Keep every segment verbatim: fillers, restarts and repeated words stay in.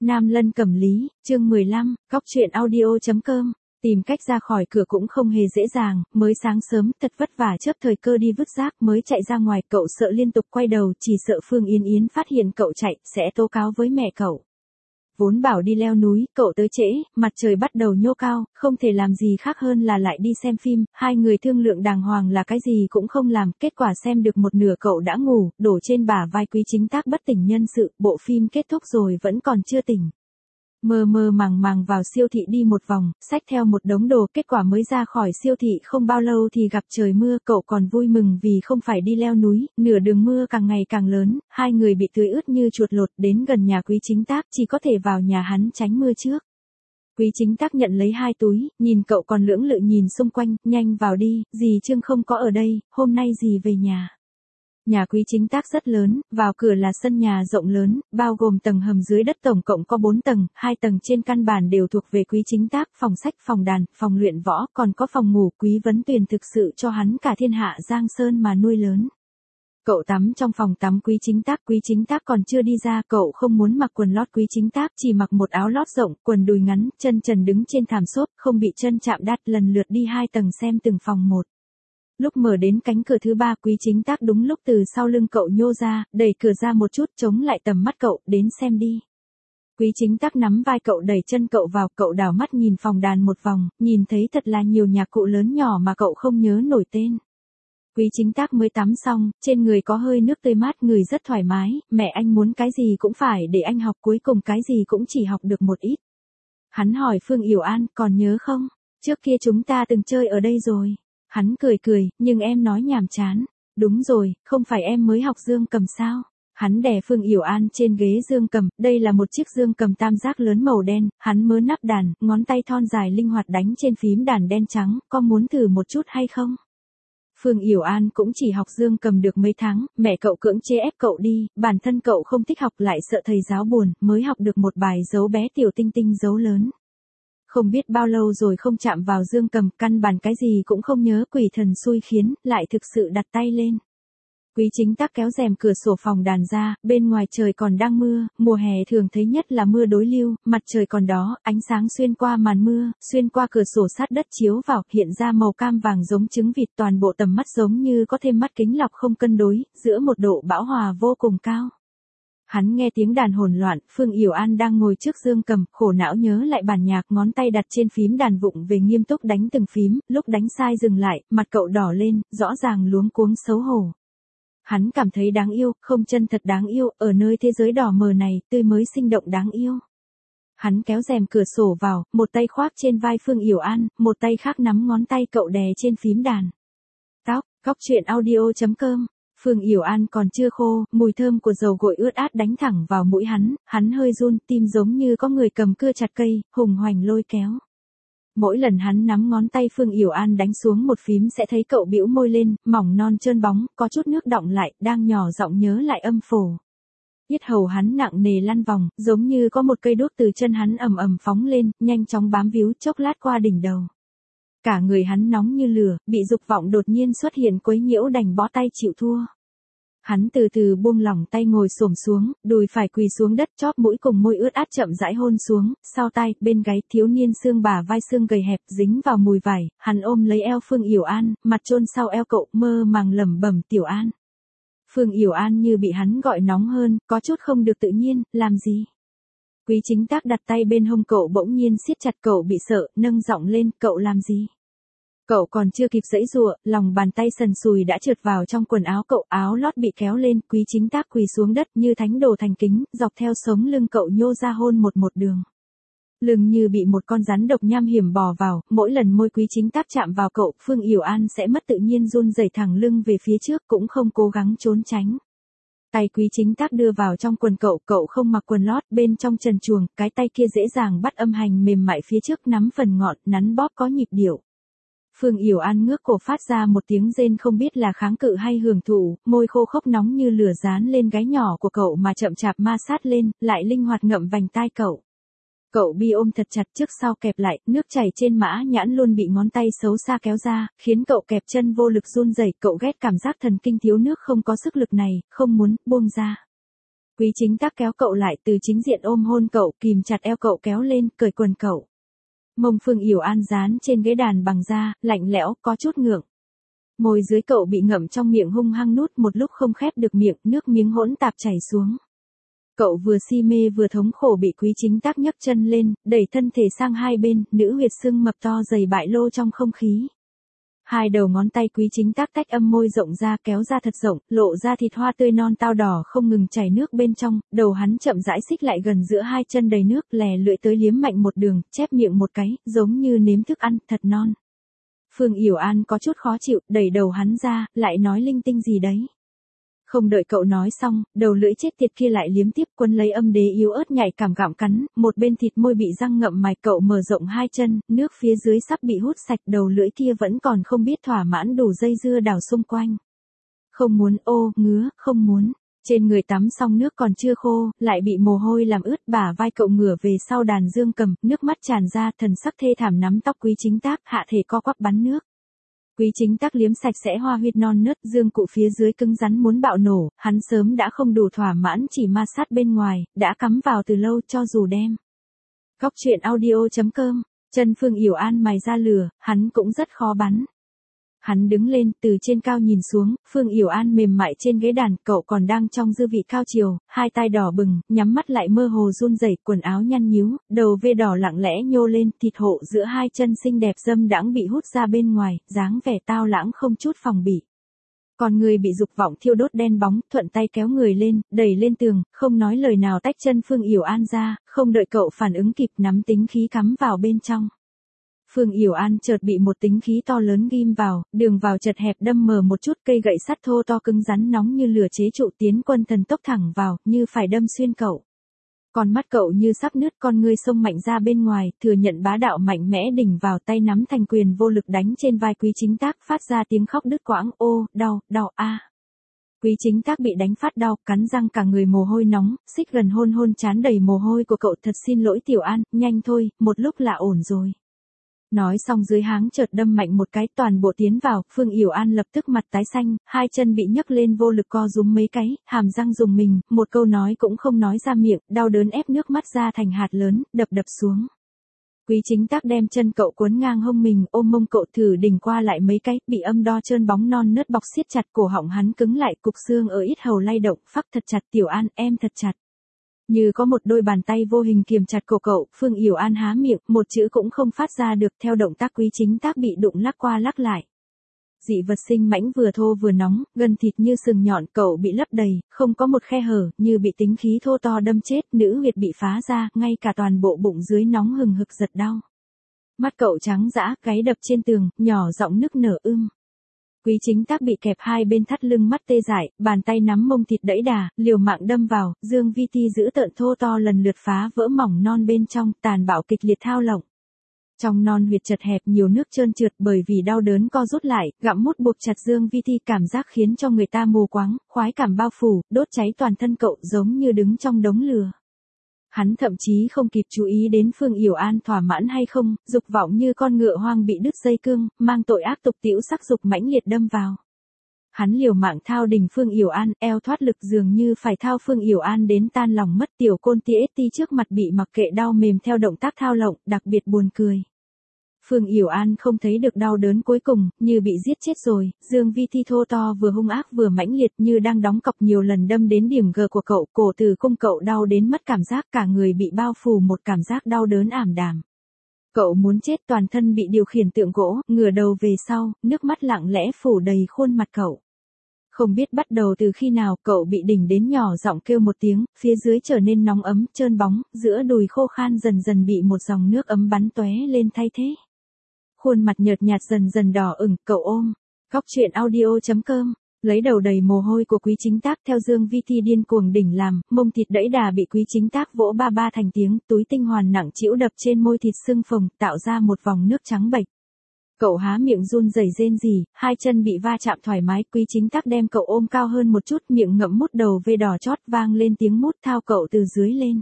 Nam Lân Cẩm Lý, chương mười lăm, Cóc truyện audio.com. Tìm cách ra khỏi cửa cũng không hề dễ dàng, mới sáng sớm, thật vất vả chớp thời cơ đi vứt rác mới chạy ra ngoài, cậu sợ liên tục quay đầu, chỉ sợ Phương Yến Yến phát hiện cậu chạy, sẽ tố cáo với mẹ cậu. Vốn bảo đi leo núi, cậu tới trễ, mặt trời bắt đầu nhô cao, không thể làm gì khác hơn là lại đi xem phim, hai người thương lượng đàng hoàng là cái gì cũng không làm, kết quả xem được một nửa cậu đã ngủ, đổ trên bả vai Quý Chính Tác bất tỉnh nhân sự, bộ phim kết thúc rồi vẫn còn chưa tỉnh. Mơ mơ màng màng vào siêu thị đi một vòng, xách theo một đống đồ, kết quả mới ra khỏi siêu thị không bao lâu thì gặp trời mưa, cậu còn vui mừng vì không phải đi leo núi, nửa đường mưa càng ngày càng lớn, hai người bị tưới ướt như chuột lột, đến gần nhà Quý Chính Tác chỉ có thể vào nhà hắn tránh mưa trước. Quý Chính Tác nhận lấy hai túi, nhìn cậu còn lưỡng lự nhìn xung quanh, nhanh vào đi, dì Trương không có ở đây, hôm nay dì về nhà. Nhà Quý Chính Tác rất lớn, vào cửa là sân nhà rộng lớn, bao gồm tầng hầm dưới đất tổng cộng có bốn tầng, hai tầng trên căn bản đều thuộc về Quý Chính Tác, phòng sách, phòng đàn, phòng luyện võ, còn có phòng ngủ. Quý Vấn Tuyền thực sự cho hắn cả thiên hạ Giang Sơn mà nuôi lớn. Cậu tắm trong phòng tắm Quý Chính Tác, Quý Chính Tác còn chưa đi ra, cậu không muốn mặc quần lót Quý Chính Tác, chỉ mặc một áo lót rộng, quần đùi ngắn, chân trần đứng trên thảm xốp, không bị chân chạm đắt, lần lượt đi hai tầng xem từng phòng một. Lúc mở đến cánh cửa thứ ba, Quý Chính Tác đúng lúc từ sau lưng cậu nhô ra, đẩy cửa ra một chút, chống lại tầm mắt cậu, đến xem đi. Quý Chính Tác nắm vai cậu đẩy chân cậu vào, cậu đảo mắt nhìn phòng đàn một vòng, nhìn thấy thật là nhiều nhạc cụ lớn nhỏ mà cậu không nhớ nổi tên. Quý Chính Tác mới tắm xong, trên người có hơi nước tươi mát, người rất thoải mái, mẹ anh muốn cái gì cũng phải để anh học, cuối cùng cái gì cũng chỉ học được một ít. Hắn hỏi Phương Yểu An, còn nhớ không? Trước kia chúng ta từng chơi ở đây rồi. Hắn cười cười, nhưng em nói nhàm chán. Đúng rồi, không phải em mới học dương cầm sao? Hắn đè Phương Yểu An trên ghế dương cầm, đây là một chiếc dương cầm tam giác lớn màu đen, hắn mớ nắp đàn, ngón tay thon dài linh hoạt đánh trên phím đàn đen trắng, có muốn thử một chút hay không? Phương Yểu An cũng chỉ học dương cầm được mấy tháng, mẹ cậu cưỡng chế ép cậu đi, bản thân cậu không thích học lại sợ thầy giáo buồn, mới học được một bài dấu bé tiểu tinh tinh dấu lớn. Không biết bao lâu rồi không chạm vào dương cầm, căn bản cái gì cũng không nhớ, quỷ thần xui khiến, lại thực sự đặt tay lên. Quý Chính Tác kéo rèm cửa sổ phòng đàn ra, bên ngoài trời còn đang mưa, mùa hè thường thấy nhất là mưa đối lưu, mặt trời còn đó, ánh sáng xuyên qua màn mưa, xuyên qua cửa sổ sát đất chiếu vào, hiện ra màu cam vàng giống trứng vịt, toàn bộ tầm mắt giống như có thêm mắt kính lọc không cân đối, giữa một độ bão hòa vô cùng cao. Hắn nghe tiếng đàn hỗn loạn, Phương Yểu An đang ngồi trước dương cầm, khổ não nhớ lại bản nhạc, ngón tay đặt trên phím đàn vụng về nghiêm túc đánh từng phím, lúc đánh sai dừng lại, mặt cậu đỏ lên, rõ ràng luống cuống xấu hổ. Hắn cảm thấy đáng yêu, không chân thật đáng yêu, ở nơi thế giới đỏ mờ này, tươi mới sinh động đáng yêu. Hắn kéo rèm cửa sổ vào, một tay khoác trên vai Phương Yểu An, một tay khác nắm ngón tay cậu đè trên phím đàn. Tóc, Cóc truyện audio.com. Phương Yểu An còn chưa khô, mùi thơm của dầu gội ướt át đánh thẳng vào mũi hắn, hắn hơi run, tim giống như có người cầm cưa chặt cây, hùng hoành lôi kéo. Mỗi lần hắn nắm ngón tay Phương Yểu An đánh xuống một phím sẽ thấy cậu bĩu môi lên, mỏng non trơn bóng, có chút nước đọng lại, đang nhỏ giọng nhớ lại âm phổ. Yết hầu hắn nặng nề lăn vòng, giống như có một cây đuốc từ chân hắn ầm ầm phóng lên, nhanh chóng bám víu, chốc lát qua đỉnh đầu. Cả người hắn nóng như lửa, bị dục vọng đột nhiên xuất hiện quấy nhiễu đành bó tay chịu thua. Hắn từ từ buông lỏng tay ngồi xổm xuống, đùi phải quỳ xuống đất, chóp mũi cùng môi ướt át chậm rãi hôn xuống, sau tai, bên gáy, thiếu niên xương bả vai xương gầy hẹp, dính vào mùi vải, hắn ôm lấy eo Phương Yểu An, mặt chôn sau eo cậu, mơ màng lẩm bẩm Tiểu An. Phương Yểu An như bị hắn gọi nóng hơn, có chút không được tự nhiên, làm gì? Quý Chính Tác đặt tay bên hông cậu bỗng nhiên siết chặt, cậu bị sợ, nâng giọng lên, cậu làm gì? Cậu còn chưa kịp giãy giụa, lòng bàn tay sần sùi đã trượt vào trong quần áo cậu, áo lót bị kéo lên, Quý Chính Tác quỳ xuống đất như thánh đồ thành kính, dọc theo sống lưng cậu nhô ra hôn một một đường. Lưng như bị một con rắn độc nham hiểm bò vào, mỗi lần môi Quý Chính Tác chạm vào cậu, Phương Yểu An sẽ mất tự nhiên run rẩy thẳng lưng về phía trước, cũng không cố gắng trốn tránh. Tay Quý Chính Tác đưa vào trong quần cậu, cậu không mặc quần lót, bên trong trần truồng, cái tay kia dễ dàng bắt âm hành mềm mại phía trước, nắm phần ngọn, nắn bóp có nhịp điệu. Phương Yểu An ngước cổ phát ra một tiếng rên không biết là kháng cự hay hưởng thụ, môi khô khốc nóng như lửa dán lên gáy nhỏ của cậu mà chậm chạp ma sát lên, lại linh hoạt ngậm vành tai cậu. Cậu bi ôm thật chặt trước sau kẹp lại, nước chảy trên mã nhãn luôn bị ngón tay xấu xa kéo ra, khiến cậu kẹp chân vô lực run rẩy, cậu ghét cảm giác thần kinh thiếu nước không có sức lực này, không muốn buông ra. Quý Chính Tác kéo cậu lại từ chính diện ôm hôn cậu, kìm chặt eo cậu kéo lên, cởi quần cậu. Mông Phương Yểu An dán trên ghế đàn bằng da, lạnh lẽo, có chút ngượng. Môi dưới cậu bị ngậm trong miệng hung hăng nút một lúc không khép được miệng, nước miếng hỗn tạp chảy xuống. Cậu vừa si mê vừa thống khổ bị Quý Chính Tác nhấc chân lên, đẩy thân thể sang hai bên, nữ huyệt xương mập to dày bại lô trong không khí. Hai đầu ngón tay Quý Chính Tác tách âm môi rộng ra kéo ra thật rộng, lộ ra thịt hoa tươi non tao đỏ không ngừng chảy nước bên trong, đầu hắn chậm rãi xích lại gần giữa hai chân đầy nước, lè lưỡi tới liếm mạnh một đường, chép miệng một cái, giống như nếm thức ăn, thật non. Phương Yểu An có chút khó chịu, đẩy đầu hắn ra, lại nói linh tinh gì đấy. Không đợi cậu nói xong, đầu lưỡi chết tiệt kia lại liếm tiếp, quấn lấy âm đế yếu ớt nhạy cảm gặm cắn, một bên thịt môi bị răng ngậm mài, cậu mở rộng hai chân, nước phía dưới sắp bị hút sạch, đầu lưỡi kia vẫn còn không biết thỏa mãn đủ dây dưa đảo xung quanh. Không muốn, ô, ngứa, không muốn. Trên người tắm xong nước còn chưa khô, lại bị mồ hôi làm ướt, bả vai cậu ngửa về sau đàn dương cầm, nước mắt tràn ra, thần sắc thê thảm nắm tóc Quý Chính Tác, hạ thể co quắp bắn nước. Quý Chính Tác liếm sạch sẽ hoa huyệt non nớt, dương cụ phía dưới cứng rắn muốn bạo nổ, hắn sớm đã không đủ thỏa mãn chỉ ma sát bên ngoài, đã cắm vào từ lâu cho dù đem. Góc truyện audio chấm com, chân Phương Yểu An mài ra lửa, hắn cũng rất khó bắn. Hắn đứng lên, từ trên cao nhìn xuống, Phương Yểu An mềm mại trên ghế đàn, cậu còn đang trong dư vị cao chiều, hai tay đỏ bừng, nhắm mắt lại mơ hồ run rẩy, quần áo nhăn nhíu, đầu vê đỏ lặng lẽ nhô lên, thịt hộ giữa hai chân xinh đẹp dâm đãng bị hút ra bên ngoài, dáng vẻ tao lãng không chút phòng bị. Còn người bị dục vọng thiêu đốt đen bóng, thuận tay kéo người lên, đẩy lên tường, không nói lời nào tách chân Phương Yểu An ra, không đợi cậu phản ứng kịp nắm tính khí cắm vào bên trong. Phương Yểu An chợt bị một tính khí to lớn ghim vào, đường vào chật hẹp đâm mờ một chút, cây gậy sắt thô to cứng rắn nóng như lửa chế trụ tiến quân thần tốc thẳng vào, như phải đâm xuyên cậu. Con mắt cậu như sắp nứt, con ngươi xông mạnh ra bên ngoài, thừa nhận bá đạo mạnh mẽ đỉnh vào, tay nắm thành quyền vô lực đánh trên vai Quý Chính Tác, phát ra tiếng khóc đứt quãng, ô, đau, đau a. Quý Chính Tác bị đánh phát đau, cắn răng cả người mồ hôi nóng, xích gần hôn hôn trán đầy mồ hôi của cậu, thật xin lỗi Tiểu An, nhanh thôi, một lúc là ổn rồi. Nói xong dưới háng chợt đâm mạnh một cái, toàn bộ tiến vào, Phương Yểu An lập tức mặt tái xanh, hai chân bị nhấc lên vô lực co rúm mấy cái, hàm răng dùng mình, một câu nói cũng không nói ra miệng, đau đớn ép nước mắt ra thành hạt lớn, đập đập xuống. Quý Chính Tác đem chân cậu cuốn ngang hông mình, ôm mông cậu thử đỉnh qua lại mấy cái, bị âm đo trơn bóng non nớt bọc siết chặt, cổ họng hắn cứng lại, cục xương ở yết hầu lay động, phắc thật chặt, Tiểu An, em thật chặt. Như có một đôi bàn tay vô hình kiềm chặt cổ cậu, Phương Yểu An há miệng, một chữ cũng không phát ra được, theo động tác Quý Chính Tác bị đụng lắc qua lắc lại. Dị vật sinh mãnh vừa thô vừa nóng, gần thịt như sừng nhọn, cậu bị lấp đầy, không có một khe hở, như bị tính khí thô to đâm chết, nữ huyệt bị phá ra, ngay cả toàn bộ bụng dưới nóng hừng hực giật đau. Mắt cậu trắng dã, gáy đập trên tường, nhỏ giọng nức nở ưm. Quý Chính Tác bị kẹp hai bên thắt lưng, mắt tê dại, bàn tay nắm mông thịt đẫy đà, liều mạng đâm vào, dương vi ti giữ tợn thô to lần lượt phá vỡ mỏng non bên trong, tàn bạo kịch liệt thao lộng. Trong non huyệt chật hẹp nhiều nước trơn trượt, bởi vì đau đớn co rút lại, gặm mút buộc chặt dương vi ti, cảm giác khiến cho người ta mù quáng, khoái cảm bao phủ, đốt cháy toàn thân cậu, giống như đứng trong đống lửa. Hắn thậm chí không kịp chú ý đến Phương Yểu An thỏa mãn hay không, dục vọng như con ngựa hoang bị đứt dây cương, mang tội ác tục tĩu sắc dục mãnh liệt đâm vào. Hắn liều mạng thao đỉnh Phương Yểu An, eo thoát lực dường như phải thao Phương Yểu An đến tan lòng mất, tiểu côn tia ti trước mặt bị mặc kệ đau mềm theo động tác thao lộng, đặc biệt buồn cười. Phương Yểu An không thấy được đau đớn cuối cùng, như bị giết chết rồi, dương vi thi thô to vừa hung ác vừa mãnh liệt như đang đóng cọc nhiều lần đâm đến điểm G của cậu, cổ từ cung cậu đau đến mất cảm giác, cả người bị bao phủ một cảm giác đau đớn ảm đạm. Cậu muốn chết, toàn thân bị điều khiển tượng gỗ, ngửa đầu về sau, nước mắt lặng lẽ phủ đầy khuôn mặt cậu. Không biết bắt đầu từ khi nào, cậu bị đỉnh đến nhỏ giọng kêu một tiếng, phía dưới trở nên nóng ấm, trơn bóng, giữa đùi khô khan dần dần bị một dòng nước ấm bắn tóe lên thay thế. Khuôn mặt nhợt nhạt dần dần đỏ ửng, cậu ôm. Góc truyện audio chấm com, lấy đầu đầy mồ hôi của Quý Chính Tác theo dương vi thi điên cuồng đỉnh làm, mông thịt đẫy đà bị Quý Chính Tác vỗ ba ba thành tiếng, túi tinh hoàn nặng trĩu đập trên môi thịt sưng phồng, tạo ra một vòng nước trắng bệch. Cậu há miệng run rẩy rên rỉ, hai chân bị va chạm thoải mái, Quý Chính Tác đem cậu ôm cao hơn một chút, miệng ngậm mút đầu vê đỏ chót, vang lên tiếng mút thao cậu từ dưới lên.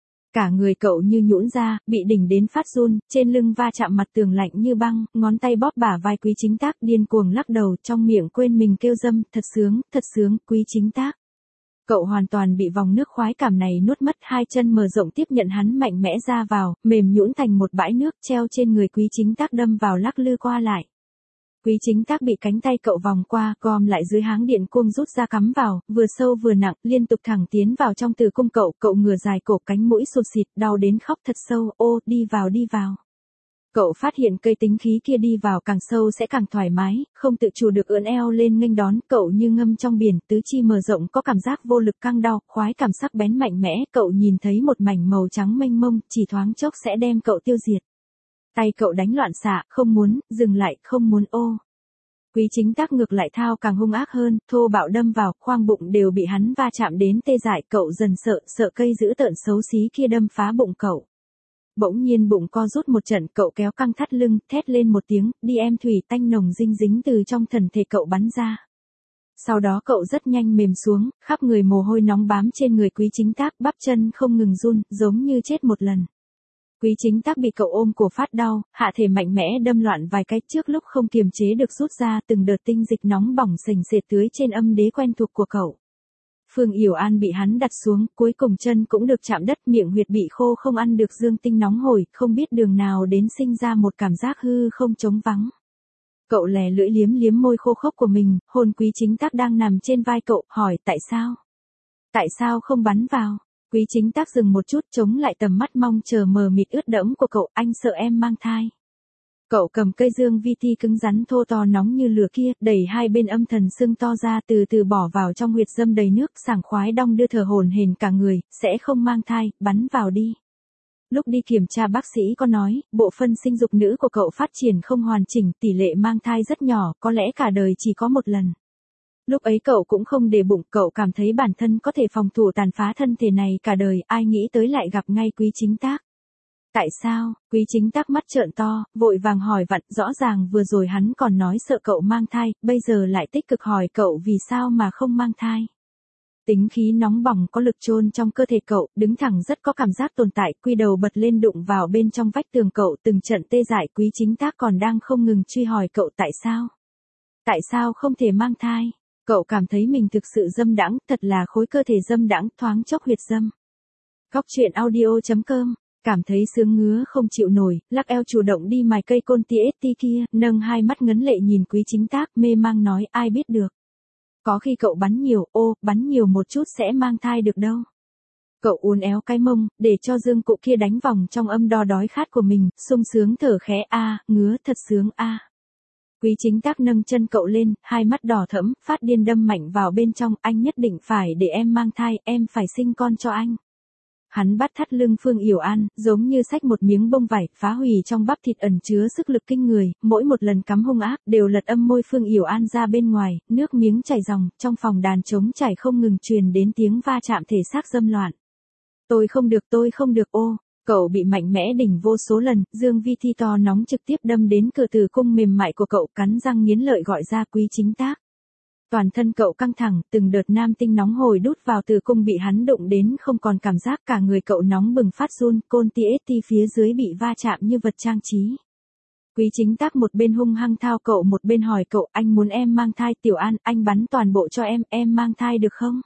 Cả người cậu như nhũn ra, bị đỉnh đến phát run, trên lưng va chạm mặt tường lạnh như băng, ngón tay bóp bả vai Quý Chính Tác, điên cuồng lắc đầu, trong miệng quên mình kêu dâm, thật sướng, thật sướng, Quý Chính Tác. Cậu hoàn toàn bị vòng nước khoái cảm này nuốt mất, hai chân mở rộng tiếp nhận hắn mạnh mẽ ra vào, mềm nhũn thành một bãi nước treo trên người Quý Chính Tác đâm vào lắc lư qua lại. Quý Chính Tác bị cánh tay cậu vòng qua, gom lại dưới háng điện cuông rút ra cắm vào, vừa sâu vừa nặng, liên tục thẳng tiến vào trong tử cung cậu, cậu ngửa dài cổ, cánh mũi sụt xịt, đau đến khóc thật sâu, ô, đi vào đi vào. Cậu phát hiện cây tính khí kia đi vào càng sâu sẽ càng thoải mái, không tự chủ được ưỡn eo lên nghênh đón, cậu như ngâm trong biển, tứ chi mở rộng có cảm giác vô lực căng đau, khoái cảm sắc bén mạnh mẽ, cậu nhìn thấy một mảnh màu trắng mênh mông, chỉ thoáng chốc sẽ đem cậu tiêu diệt. Tay cậu đánh loạn xạ, không muốn, dừng lại, không muốn ô. Quý Chính Tác ngược lại thao càng hung ác hơn, thô bạo đâm vào, khoang bụng đều bị hắn va chạm đến tê dại, cậu dần sợ, sợ cây dữ tợn xấu xí kia đâm phá bụng cậu. Bỗng nhiên bụng co rút một trận, cậu kéo căng thắt lưng, thét lên một tiếng, đi em thủy tanh nồng dinh dính từ trong thần thể cậu bắn ra. Sau đó cậu rất nhanh mềm xuống, khắp người mồ hôi nóng bám trên người Quý Chính Tác, bắp chân không ngừng run, giống như chết một lần. Quý Chính Tác bị cậu ôm cổ phát đau, hạ thể mạnh mẽ đâm loạn vài cái, trước lúc không kiềm chế được rút ra, từng đợt tinh dịch nóng bỏng sềnh sệt tưới trên âm đế quen thuộc của cậu. Phương Yểu An bị hắn đặt xuống, cuối cùng chân cũng được chạm đất, miệng huyệt bị khô không ăn được dương tinh nóng hổi, không biết đường nào đến sinh ra một cảm giác hư không trống vắng. Cậu lè lưỡi liếm liếm môi khô khốc của mình, hồn Quý Chính Tác đang nằm trên vai cậu, hỏi tại sao? Tại sao không bắn vào? Quý Chính Tác dừng một chút, chống lại tầm mắt mong chờ mờ mịt ướt đẫm của cậu, anh sợ em mang thai. Cậu cầm cây dương vi ti cứng rắn thô to nóng như lửa kia, đẩy hai bên âm thần xương to ra, từ từ bỏ vào trong huyệt dâm đầy nước, sảng khoái đong đưa thở hổn hển cả người, sẽ không mang thai, bắn vào đi. Lúc đi kiểm tra bác sĩ có nói, bộ phận sinh dục nữ của cậu phát triển không hoàn chỉnh, tỷ lệ mang thai rất nhỏ, có lẽ cả đời chỉ có một lần. Lúc ấy cậu cũng không để bụng, cậu cảm thấy bản thân có thể phòng thủ tàn phá thân thể này cả đời, ai nghĩ tới lại gặp ngay Quý Chính Tác. Tại sao? Quý Chính Tác mắt trợn to, vội vàng hỏi vặn, rõ ràng vừa rồi hắn còn nói sợ cậu mang thai, bây giờ lại tích cực hỏi cậu vì sao mà không mang thai. Tính khí nóng bỏng có lực chôn trong cơ thể cậu, đứng thẳng rất có cảm giác tồn tại, quy đầu bật lên đụng vào bên trong vách tường cậu, từng trận tê dại. Quý Chính Tác còn đang không ngừng truy hỏi cậu tại sao? Tại sao không thể mang thai? Cậu cảm thấy mình thực sự dâm đãng, thật là khối cơ thể dâm đãng, thoáng chốc huyệt dâm. Góc truyện audio chấm com. Cảm thấy sướng ngứa không chịu nổi, lắc eo chủ động đi mài cây côn ti ét ti kia, nâng hai mắt ngấn lệ nhìn Quý Chính Tác, mê mang nói, ai biết được. Có khi cậu bắn nhiều, ô, bắn nhiều một chút sẽ mang thai được đâu. Cậu uốn éo cái mông, để cho dương cụ kia đánh vòng trong âm đo đói khát của mình, sung sướng thở khẽ a, ngứa thật sướng a. Quý Chính Tác nâng chân cậu lên, hai mắt đỏ thẫm, phát điên đâm mạnh vào bên trong, anh nhất định phải để em mang thai, em phải sinh con cho anh. Hắn bắt thắt lưng Phương Yểu An, giống như xách một miếng bông vải, phá hủy trong bắp thịt ẩn chứa sức lực kinh người, mỗi một lần cắm hung ác, đều lật âm môi Phương Yểu An ra bên ngoài, nước miếng chảy ròng, trong phòng đàn trống chảy không ngừng truyền đến tiếng va chạm thể xác dâm loạn. Tôi không được, tôi không được ô, cậu bị mạnh mẽ đỉnh vô số lần, dương vi thi to nóng trực tiếp đâm đến cửa tử cung mềm mại của cậu, cắn răng nghiến lợi gọi ra Quý Chính Tác. Toàn thân cậu căng thẳng, từng đợt nam tinh nóng hồi đút vào tử cung bị hắn đụng đến không còn cảm giác, cả người cậu nóng bừng phát run, côn ti ét ti phía dưới bị va chạm như vật trang trí. Quý Chính Tác một bên hung hăng thao cậu một bên hỏi cậu, anh muốn em mang thai, Tiểu An, anh bắn toàn bộ cho em, em mang thai được không?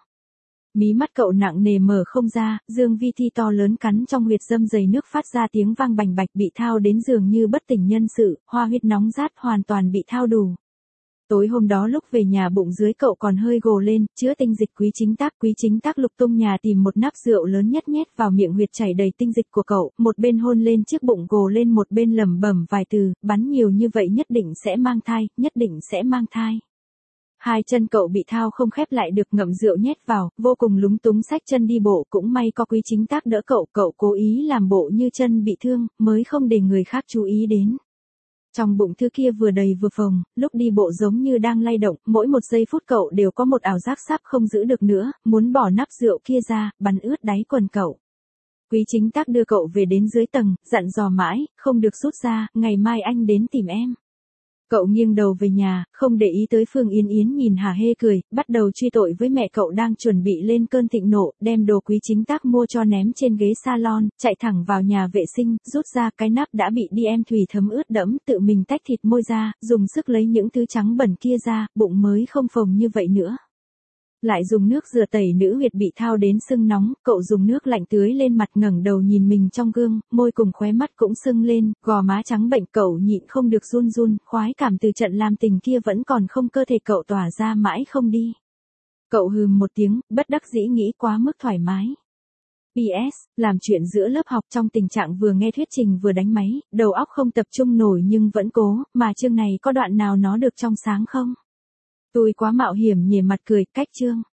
Mí mắt cậu nặng nề mở không ra, dương vi thi to lớn cắn trong huyệt dâm dày nước phát ra tiếng vang bành bạch, bị thao đến dường như bất tỉnh nhân sự, hoa huyết nóng rát hoàn toàn bị thao đủ. Tối hôm đó lúc về nhà bụng dưới cậu còn hơi gồ lên, chứa tinh dịch. Quý Chính Tác, Quý Chính Tác lục tung nhà tìm một nắp rượu lớn nhất nhét vào miệng huyệt chảy đầy tinh dịch của cậu, một bên hôn lên chiếc bụng gồ lên một bên lẩm bẩm vài từ, bắn nhiều như vậy nhất định sẽ mang thai, nhất định sẽ mang thai. Hai chân cậu bị thao không khép lại được, ngậm rượu nhét vào, vô cùng lúng túng xách chân đi bộ, cũng may có Quý Chính Tác đỡ cậu, cậu cố ý làm bộ như chân bị thương, mới không để người khác chú ý đến. Trong bụng thứ kia vừa đầy vừa phồng, lúc đi bộ giống như đang lay động, mỗi một giây phút cậu đều có một ảo giác sắp không giữ được nữa, muốn bỏ nắp rượu kia ra, bắn ướt đáy quần cậu. Quý Chính Tác đưa cậu về đến dưới tầng, dặn dò mãi, không được rút ra, ngày mai anh đến tìm em. Cậu nghiêng đầu về nhà, không để ý tới Phương Yên Yến nhìn hả hê cười, bắt đầu truy tội với mẹ cậu đang chuẩn bị lên cơn thịnh nộ, đem đồ Quý Chính Tác mua cho ném trên ghế salon, chạy thẳng vào nhà vệ sinh, rút ra cái nắp đã bị đi em thủy thấm ướt đẫm, tự mình tách thịt môi ra, dùng sức lấy những thứ trắng bẩn kia ra, bụng mới không phồng như vậy nữa. Lại dùng nước rửa tẩy nữ huyệt bị thao đến sưng nóng, cậu dùng nước lạnh tưới lên mặt, ngẩng đầu nhìn mình trong gương, môi cùng khóe mắt cũng sưng lên, gò má trắng bệnh, cậu nhịn không được run run, khoái cảm từ trận làm tình kia vẫn còn không, cơ thể cậu tỏa ra mãi không đi. Cậu hừm một tiếng, bất đắc dĩ nghĩ quá mức thoải mái. pê ét, làm chuyện giữa lớp học trong tình trạng vừa nghe thuyết trình vừa đánh máy, đầu óc không tập trung nổi nhưng vẫn cố, mà chương này có đoạn nào nó được trong sáng không? Tôi quá mạo hiểm, nhề mặt cười, cách chương.